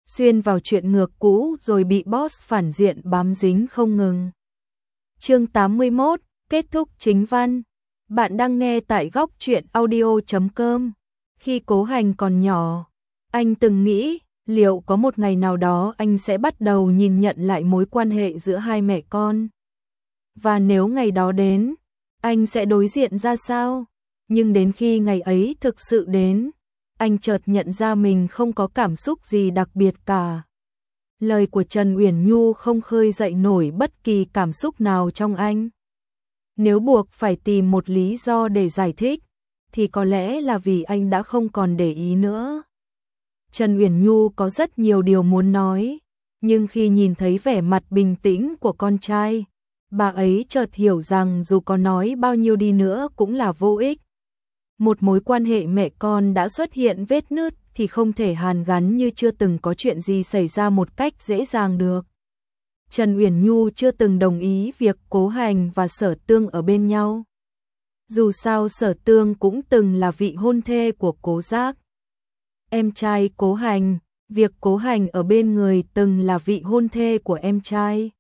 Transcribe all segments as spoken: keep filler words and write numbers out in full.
xuyên vào chuyện ngược cũ rồi bị boss phản diện bám dính không ngừng. Chương tám mươi mốt, kết thúc chính văn. Bạn đang nghe tại góc truyện audio chấm com. Khi Cố Hành còn nhỏ, anh từng nghĩ liệu có một ngày nào đó anh sẽ bắt đầu nhìn nhận lại mối quan hệ giữa hai mẹ con. Và nếu ngày đó đến, anh sẽ đối diện ra sao? Nhưng đến khi ngày ấy thực sự đến, anh chợt nhận ra mình không có cảm xúc gì đặc biệt cả. Lời của Trần Uyển Nhu không khơi dậy nổi bất kỳ cảm xúc nào trong anh. Nếu buộc phải tìm một lý do để giải thích, thì có lẽ là vì anh đã không còn để ý nữa. Trần Uyển Nhu có rất nhiều điều muốn nói, nhưng khi nhìn thấy vẻ mặt bình tĩnh của con trai, bà ấy chợt hiểu rằng dù có nói bao nhiêu đi nữa cũng là vô ích. Một mối quan hệ mẹ con đã xuất hiện vết nứt thì không thể hàn gắn như chưa từng có chuyện gì xảy ra một cách dễ dàng được. Trần Uyển Nhu chưa từng đồng ý việc Cố Hành và Sở Tương ở bên nhau. Dù sao Sở Tương cũng từng là vị hôn thê của Cố Giác, em trai Cố Hành, việc Cố Hành ở bên người từng là vị hôn thê của em trai.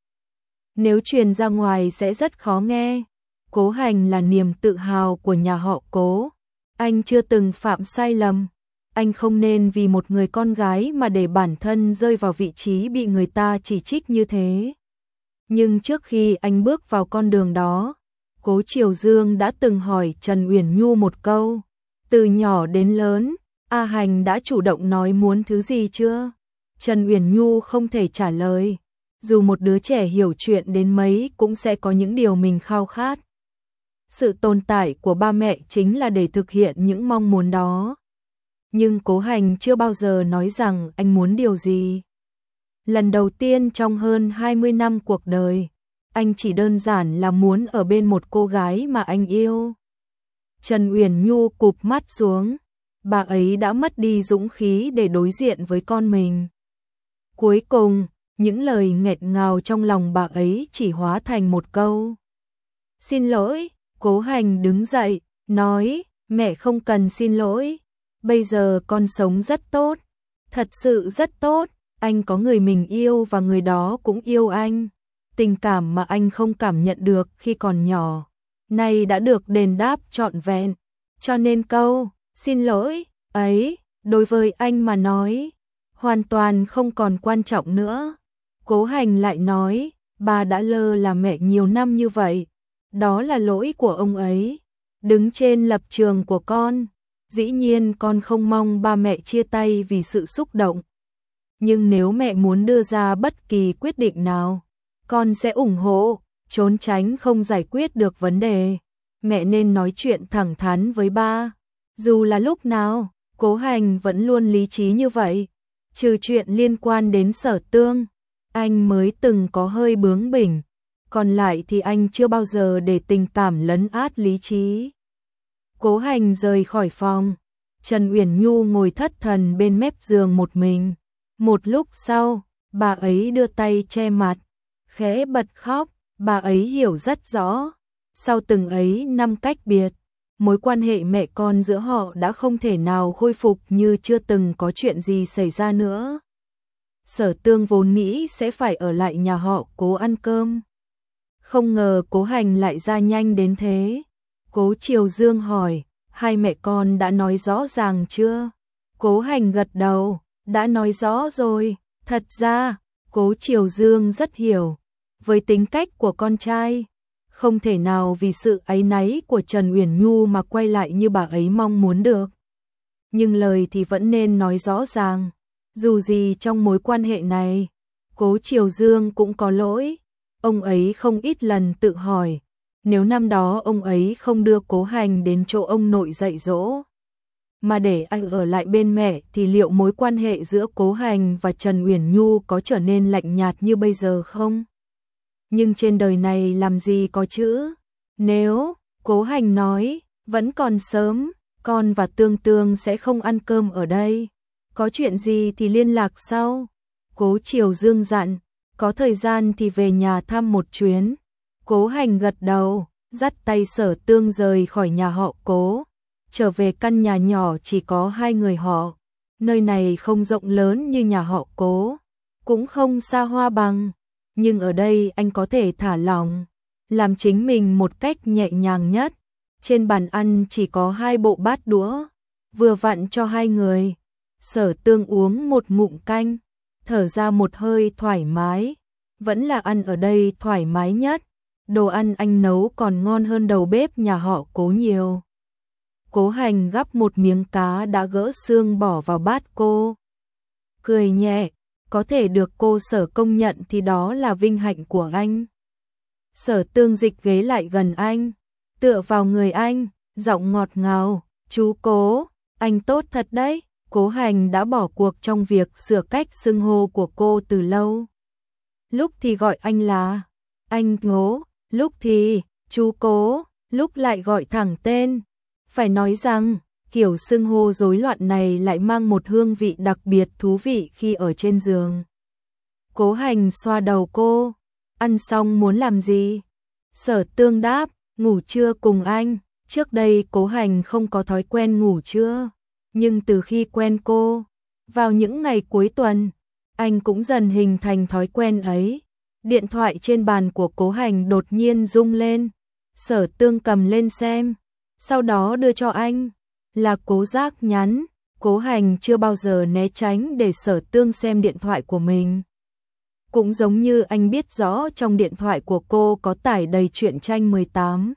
Nếu truyền ra ngoài sẽ rất khó nghe. Cố Hành là niềm tự hào của nhà họ Cố. Anh chưa từng phạm sai lầm. Anh không nên vì một người con gái mà để bản thân rơi vào vị trí bị người ta chỉ trích như thế. Nhưng trước khi anh bước vào con đường đó, Cố Triều Dương đã từng hỏi Trần Uyển Nhu một câu. Từ nhỏ đến lớn, A Hành đã chủ động nói muốn thứ gì chưa? Trần Uyển Nhu không thể trả lời. Dù một đứa trẻ hiểu chuyện đến mấy cũng sẽ có những điều mình khao khát. Sự tồn tại của ba mẹ chính là để thực hiện những mong muốn đó. Nhưng Cố Hành chưa bao giờ nói rằng anh muốn điều gì. Lần đầu tiên trong hơn hai mươi năm cuộc đời, anh chỉ đơn giản là muốn ở bên một cô gái mà anh yêu. Trần Uyển Nhu cụp mắt xuống. Bà ấy đã mất đi dũng khí để đối diện với con mình. Cuối cùng, những lời nghẹt ngào trong lòng bà ấy chỉ hóa thành một câu. Xin lỗi. Cố Hành đứng dậy, nói, mẹ không cần xin lỗi. Bây giờ con sống rất tốt, thật sự rất tốt. Anh có người mình yêu và người đó cũng yêu anh. Tình cảm mà anh không cảm nhận được khi còn nhỏ, nay đã được đền đáp trọn vẹn. Cho nên câu, xin lỗi, ấy, đối với anh mà nói, hoàn toàn không còn quan trọng nữa. Cố Hành lại nói, bà đã lơ là mẹ nhiều năm như vậy. Đó là lỗi của ông ấy. Đứng trên lập trường của con, dĩ nhiên con không mong ba mẹ chia tay vì sự xúc động. Nhưng nếu mẹ muốn đưa ra bất kỳ quyết định nào, con sẽ ủng hộ. Trốn tránh không giải quyết được vấn đề. Mẹ nên nói chuyện thẳng thắn với ba. Dù là lúc nào, Cố Hành vẫn luôn lý trí như vậy. Trừ chuyện liên quan đến Sở Tương, anh mới từng có hơi bướng bỉnh. Còn lại thì anh chưa bao giờ để tình cảm lấn át lý trí. Cố Hành rời khỏi phòng. Trần Uyển Nhu ngồi thất thần bên mép giường một mình. Một lúc sau, bà ấy đưa tay che mặt, khẽ bật khóc. Bà ấy hiểu rất rõ. Sau từng ấy năm cách biệt, mối quan hệ mẹ con giữa họ đã không thể nào khôi phục như chưa từng có chuyện gì xảy ra nữa. Sở Tương vốn nghĩ sẽ phải ở lại nhà họ Cố ăn cơm. Không ngờ Cố Hành lại ra nhanh đến thế. Cố Triều Dương hỏi, hai mẹ con đã nói rõ ràng chưa? Cố Hành gật đầu, đã nói rõ rồi. Thật ra, Cố Triều Dương rất hiểu. Với tính cách của con trai, không thể nào vì sự áy náy của Trần Uyển Nhu mà quay lại như bà ấy mong muốn được. Nhưng lời thì vẫn nên nói rõ ràng. Dù gì trong mối quan hệ này, Cố Triều Dương cũng có lỗi. Ông ấy không ít lần tự hỏi, nếu năm đó ông ấy không đưa Cố Hành đến chỗ ông nội dạy dỗ, mà để anh ở lại bên mẹ thì liệu mối quan hệ giữa Cố Hành và Trần Uyển Nhu có trở nên lạnh nhạt như bây giờ không? Nhưng trên đời này làm gì có chữ nếu. Cố Hành nói, vẫn còn sớm, con và Tương Tương sẽ không ăn cơm ở đây. Có chuyện gì thì liên lạc sau. Cố Triều Dương dặn, có thời gian thì về nhà thăm một chuyến. Cố Hành gật đầu, dắt tay Sở Tương rời khỏi nhà họ Cố, trở về căn nhà nhỏ chỉ có hai người họ. Nơi này không rộng lớn như nhà họ Cố, cũng không xa hoa bằng, nhưng ở đây anh có thể thả lỏng, làm chính mình một cách nhẹ nhàng nhất. Trên bàn ăn chỉ có hai bộ bát đũa, vừa vặn cho hai người. Sở Tương uống một ngụm canh, thở ra một hơi thoải mái, vẫn là ăn ở đây thoải mái nhất. Đồ ăn anh nấu còn ngon hơn đầu bếp nhà họ Cố nhiều. Cố Hành gắp một miếng cá đã gỡ xương bỏ vào bát cô, cười nhẹ, có thể được cô Sở công nhận thì đó là vinh hạnh của anh. Sở Tương dịch ghế lại gần anh, tựa vào người anh, giọng ngọt ngào, chú Cố, anh tốt thật đấy. Cố Hành đã bỏ cuộc trong việc sửa cách xưng hô của cô từ lâu. Lúc thì gọi anh là anh Cố, lúc thì chú Cố, lúc lại gọi thẳng tên. Phải nói rằng, kiểu xưng hô rối loạn này lại mang một hương vị đặc biệt thú vị khi ở trên giường. Cố Hành xoa đầu cô, ăn xong muốn làm gì? Sở Tương đáp, ngủ trưa cùng anh. Trước đây Cố Hành không có thói quen ngủ trưa, nhưng từ khi quen cô, vào những ngày cuối tuần, anh cũng dần hình thành thói quen ấy. Điện thoại trên bàn của Cố Hành đột nhiên rung lên, Sở Tương cầm lên xem, sau đó đưa cho anh, là Cố Giác nhắn. Cố Hành chưa bao giờ né tránh để Sở Tương xem điện thoại của mình. Cũng giống như anh biết rõ trong điện thoại của cô có tải đầy truyện tranh mười tám.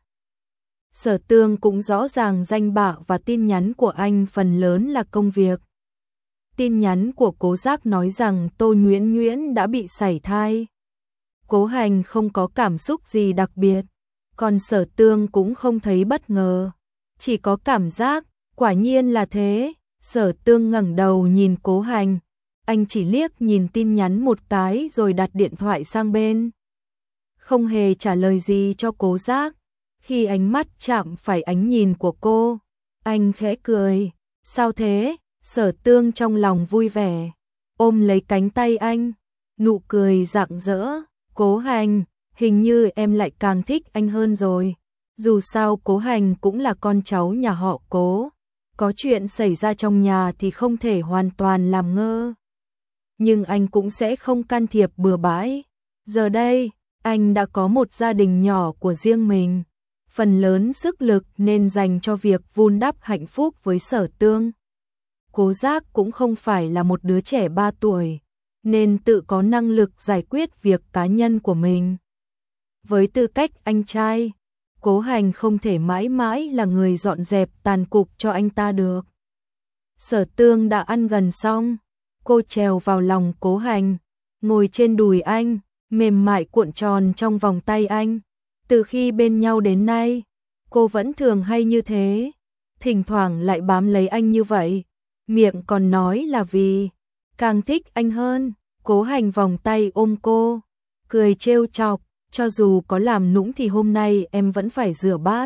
Sở Tương cũng rõ ràng danh bạ và tin nhắn của anh phần lớn là công việc. Tin nhắn của Cố Giác nói rằng Tô Nhuyễn Nhuyễn đã bị sảy thai. Cố Hành không có cảm xúc gì đặc biệt, còn Sở Tương cũng không thấy bất ngờ, chỉ có cảm giác, quả nhiên là thế. Sở Tương ngẩng đầu nhìn Cố Hành, anh chỉ liếc nhìn tin nhắn một cái rồi đặt điện thoại sang bên. Không hề trả lời gì cho Cố Giác. Khi ánh mắt chạm phải ánh nhìn của cô, anh khẽ cười, sao thế? Sở Tương trong lòng vui vẻ, ôm lấy cánh tay anh, nụ cười rạng rỡ. Cố Hành, hình như em lại càng thích anh hơn rồi. Dù sao Cố Hành cũng là con cháu nhà họ Cố, có chuyện xảy ra trong nhà thì không thể hoàn toàn làm ngơ. Nhưng anh cũng sẽ không can thiệp bừa bãi. Giờ đây, anh đã có một gia đình nhỏ của riêng mình, phần lớn sức lực nên dành cho việc vun đắp hạnh phúc với Sở Tương. Cố Giác cũng không phải là một đứa trẻ ba tuổi, nên tự có năng lực giải quyết việc cá nhân của mình. Với tư cách anh trai, Cố Hành không thể mãi mãi là người dọn dẹp tàn cục cho anh ta được. Sở Tương đã ăn gần xong, cô trèo vào lòng Cố Hành, ngồi trên đùi anh, mềm mại cuộn tròn trong vòng tay anh. Từ khi bên nhau đến nay, cô vẫn thường hay như thế, thỉnh thoảng lại bám lấy anh như vậy, miệng còn nói là vì càng thích anh hơn. Cố Hành vòng tay ôm cô, cười trêu chọc, cho dù có làm nũng thì hôm nay em vẫn phải rửa bát.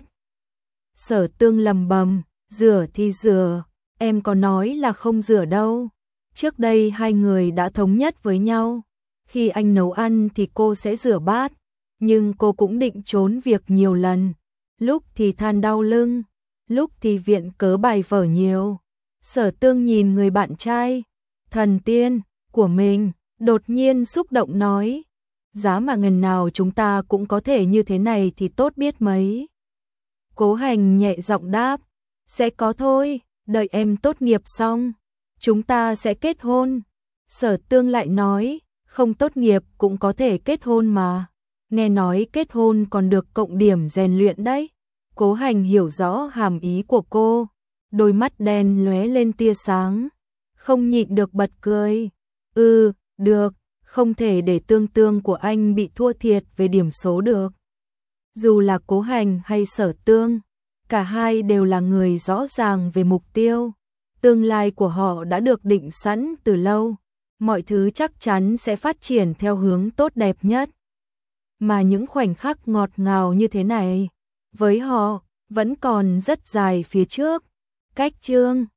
Sở Tương lầm bầm, rửa thì rửa, em có nói là không rửa đâu. Trước đây hai người đã thống nhất với nhau, khi anh nấu ăn thì cô sẽ rửa bát, nhưng cô cũng định trốn việc nhiều lần, lúc thì than đau lưng, lúc thì viện cớ bài vở nhiều. Sở Tương nhìn người bạn trai, thần tiên của mình, đột nhiên xúc động nói, giá mà ngần nào chúng ta cũng có thể như thế này thì tốt biết mấy. Cố Hành nhẹ giọng đáp, sẽ có thôi, đợi em tốt nghiệp xong, chúng ta sẽ kết hôn. Sở Tương lại nói, không tốt nghiệp cũng có thể kết hôn mà, nghe nói kết hôn còn được cộng điểm rèn luyện đấy. Cố Hành hiểu rõ hàm ý của cô, đôi mắt đen lóe lên tia sáng, không nhịn được bật cười. Ừ, được, không thể để Tương Tương của anh bị thua thiệt về điểm số được. Dù là Cố Hành hay Sở Tương, cả hai đều là người rõ ràng về mục tiêu, tương lai của họ đã được định sẵn từ lâu, mọi thứ chắc chắn sẽ phát triển theo hướng tốt đẹp nhất. Mà những khoảnh khắc ngọt ngào như thế này, với họ, vẫn còn rất dài phía trước. Cách chương